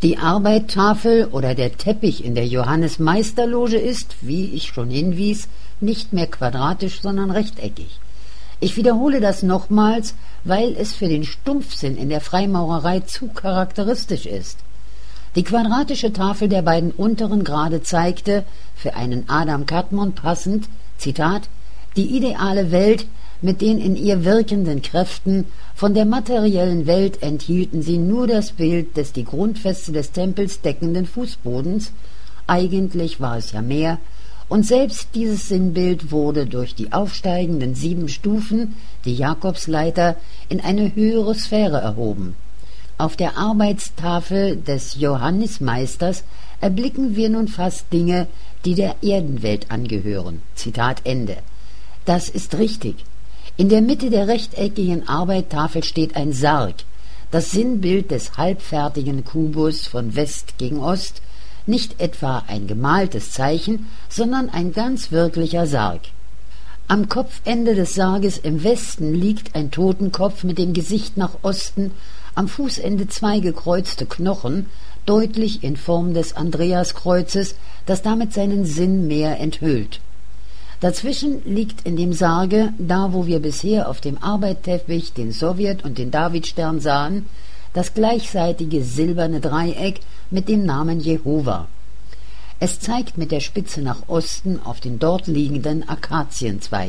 Die Arbeittafel oder der Teppich in der Johannes-Meister-Loge ist, wie ich schon hinwies, nicht mehr quadratisch, sondern rechteckig. Ich wiederhole das nochmals, weil es für den Stumpfsinn in der Freimaurerei zu charakteristisch ist. Die quadratische Tafel der beiden unteren Grade zeigte, für einen Adam Kadmon passend, Zitat, die ideale Welt mit den in ihr wirkenden Kräften, von der materiellen Welt enthielten sie nur das Bild des die Grundfeste des Tempels deckenden Fußbodens, eigentlich war es ja mehr, und selbst dieses Sinnbild wurde durch die aufsteigenden 7 Stufen, die Jakobsleiter, in eine höhere Sphäre erhoben. Auf der Arbeitstafel des Johannismeisters erblicken wir nun fast Dinge, die der Erdenwelt angehören. Zitat Ende. Das ist richtig. In der Mitte der rechteckigen Arbeittafel steht ein Sarg, das Sinnbild des halbfertigen Kubus von West gegen Ost, nicht etwa ein gemaltes Zeichen, sondern ein ganz wirklicher Sarg. Am Kopfende des Sarges im Westen liegt ein Totenkopf mit dem Gesicht nach Osten, am Fußende 2 gekreuzte Knochen, deutlich in Form des Andreaskreuzes, das damit seinen Sinn mehr enthüllt. Dazwischen liegt in dem Sarge, da wo wir bisher auf dem Arbeitteppich den Sowjet und den Davidstern sahen, das gleichseitige silberne Dreieck mit dem Namen Jehova. Es zeigt mit der Spitze nach Osten auf den dort liegenden Akazienzweig.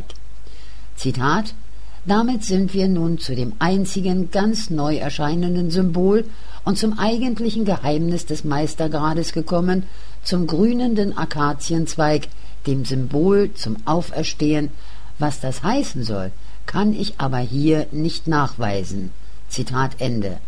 Zitat: Damit sind wir nun zu dem einzigen ganz neu erscheinenden Symbol und zum eigentlichen Geheimnis des Meistergrades gekommen, zum grünenden Akazienzweig, dem Symbol zum Auferstehen. Was das heißen soll, kann ich aber hier nicht nachweisen. Zitat Ende.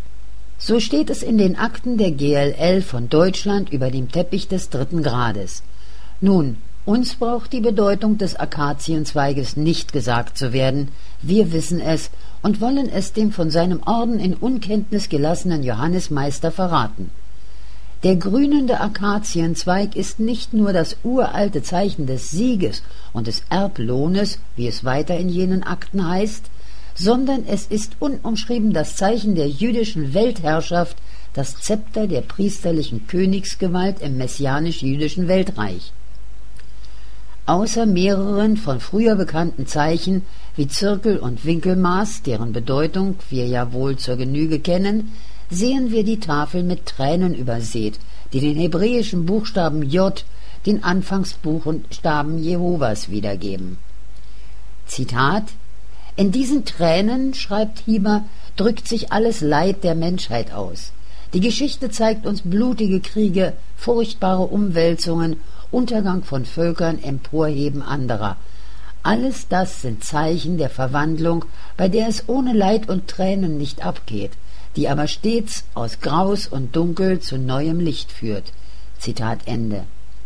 So steht es in den Akten der GLL von Deutschland über dem Teppich des 3. Grades. Nun, uns braucht die Bedeutung des Akazienzweiges nicht gesagt zu werden. Wir wissen es und wollen es dem von seinem Orden in Unkenntnis gelassenen Johannismeister verraten. Der grünende Akazienzweig ist nicht nur das uralte Zeichen des Sieges und des Erblohnes, wie es weiter in jenen Akten heißt, sondern es ist unumschrieben das Zeichen der jüdischen Weltherrschaft, das Zepter der priesterlichen Königsgewalt im messianisch-jüdischen Weltreich. Außer mehreren von früher bekannten Zeichen wie Zirkel und Winkelmaß, deren Bedeutung wir ja wohl zur Genüge kennen, sehen wir die Tafel mit Tränen übersät, die den hebräischen Buchstaben J, den Anfangsbuchstaben Jehovas, wiedergeben. Zitat: In diesen Tränen, schreibt Hieber, drückt sich alles Leid der Menschheit aus. Die Geschichte zeigt uns blutige Kriege, furchtbare Umwälzungen, Untergang von Völkern, Emporheben anderer. Alles das sind Zeichen der Verwandlung, bei der es ohne Leid und Tränen nicht abgeht, die aber stets aus Graus und Dunkel zu neuem Licht führt. Zitat Ende.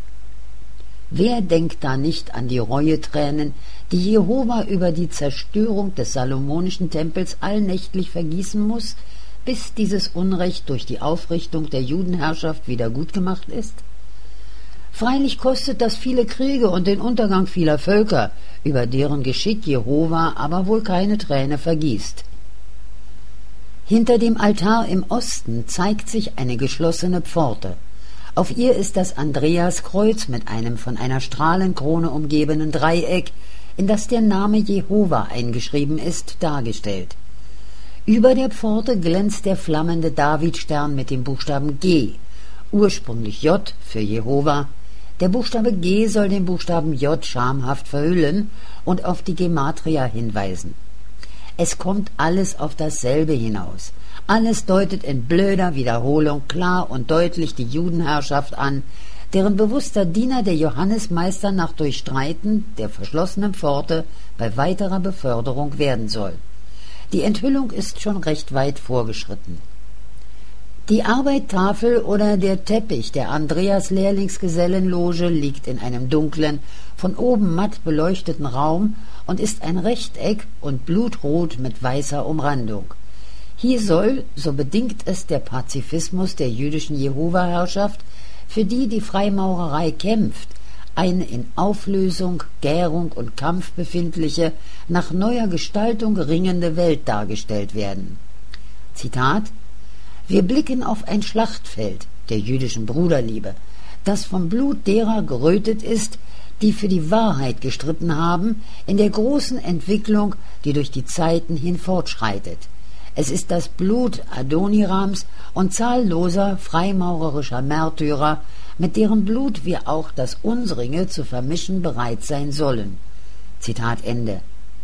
Wer denkt da nicht an die Reuetränen, die Jehova über die Zerstörung des salomonischen Tempels allnächtlich vergießen muss, bis dieses Unrecht durch die Aufrichtung der Judenherrschaft wieder gutgemacht ist? Freilich kostet das viele Kriege und den Untergang vieler Völker, über deren Geschick Jehova aber wohl keine Träne vergießt. Hinter dem Altar im Osten zeigt sich eine geschlossene Pforte. Auf ihr ist das Andreaskreuz mit einem von einer Strahlenkrone umgebenen Dreieck, in das der Name Jehova eingeschrieben ist, dargestellt. Über der Pforte glänzt der flammende Davidstern mit dem Buchstaben G, ursprünglich J für Jehova. Der Buchstabe G soll den Buchstaben J schamhaft verhüllen und auf die Gematria hinweisen. Es kommt alles auf dasselbe hinaus. Alles deutet in blöder Wiederholung klar und deutlich die Judenherrschaft an, deren bewusster Diener der Johannismeister nach Durchstreiten der verschlossenen Pforte bei weiterer Beförderung werden soll. Die Enthüllung ist schon recht weit vorgeschritten. Die Arbeittafel oder der Teppich der Andreas-Lehrlingsgesellenloge liegt in einem dunklen, von oben matt beleuchteten Raum und ist ein Rechteck und blutrot mit weißer Umrandung. Hier soll, so bedingt es der Pazifismus der jüdischen Jehova-Herrschaft, für die die Freimaurerei kämpft, eine in Auflösung, Gärung und Kampf befindliche, nach neuer Gestaltung ringende Welt dargestellt werden. Zitat: Wir blicken auf ein Schlachtfeld der jüdischen Bruderliebe, das vom Blut derer gerötet ist, die für die Wahrheit gestritten haben, in der großen Entwicklung, die durch die Zeiten hin fortschreitet. Es ist das Blut Adonirams und zahlloser freimaurerischer Märtyrer, mit deren Blut wir auch das unsrige zu vermischen bereit sein sollen. Zitat Ende.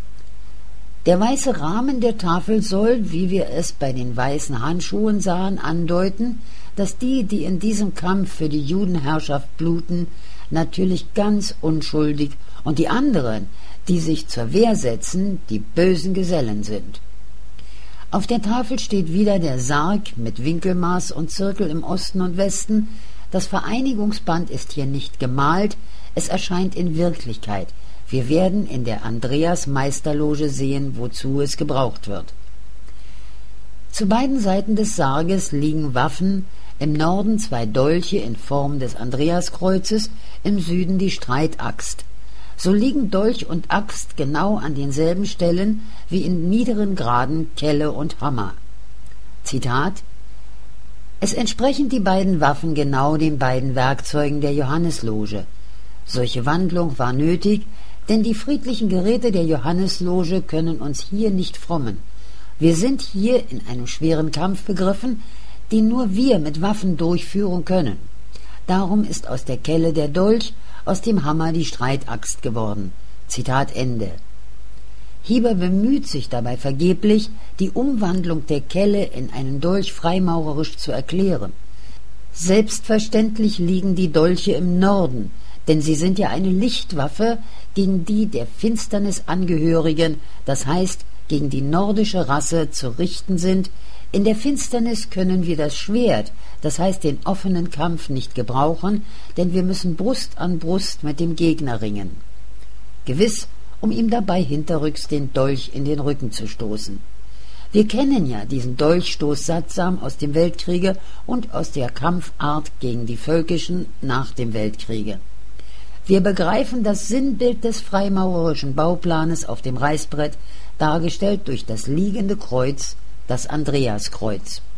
Der weiße Rahmen der Tafel soll, wie wir es bei den weißen Handschuhen sahen, andeuten, dass die in diesem Kampf für die Judenherrschaft bluten, natürlich ganz unschuldig und die anderen, die sich zur Wehr setzen, die bösen Gesellen sind. Auf der Tafel steht wieder der Sarg mit Winkelmaß und Zirkel im Osten und Westen. Das Vereinigungsband ist hier nicht gemalt, es erscheint in Wirklichkeit. Wir werden in der Andreas-Meisterloge sehen, wozu es gebraucht wird. Zu beiden Seiten des Sarges liegen Waffen, im Norden 2 Dolche in Form des Andreaskreuzes, im Süden die Streitaxt. So liegen Dolch und Axt genau an denselben Stellen wie in niederen Graden Kelle und Hammer. Zitat: Es entsprechen die beiden Waffen genau den beiden Werkzeugen der Johannesloge. Solche Wandlung war nötig, denn die friedlichen Geräte der Johannesloge können uns hier nicht frommen. Wir sind hier in einem schweren Kampf begriffen, den nur wir mit Waffen durchführen können. Darum ist aus der Kelle der Dolch, aus dem Hammer die Streitaxt geworden. Zitat Ende. Hieber bemüht sich dabei vergeblich, die Umwandlung der Kelle in einen Dolch freimaurerisch zu erklären. Selbstverständlich liegen die Dolche im Norden, denn sie sind ja eine Lichtwaffe gegen die der Finsternis angehörigen, das heißt gegen die nordische Rasse zu richten sind. In der Finsternis können wir das Schwert, das heißt den offenen Kampf, nicht gebrauchen, denn wir müssen Brust an Brust mit dem Gegner ringen. Gewiss, um ihm dabei hinterrücks den Dolch in den Rücken zu stoßen. Wir kennen ja diesen Dolchstoß sattsam aus dem Weltkriege und aus der Kampfart gegen die Völkischen nach dem Weltkriege. Wir begreifen das Sinnbild des freimaurerischen Bauplanes auf dem Reißbrett, dargestellt durch das liegende Kreuz, das Andreaskreuz.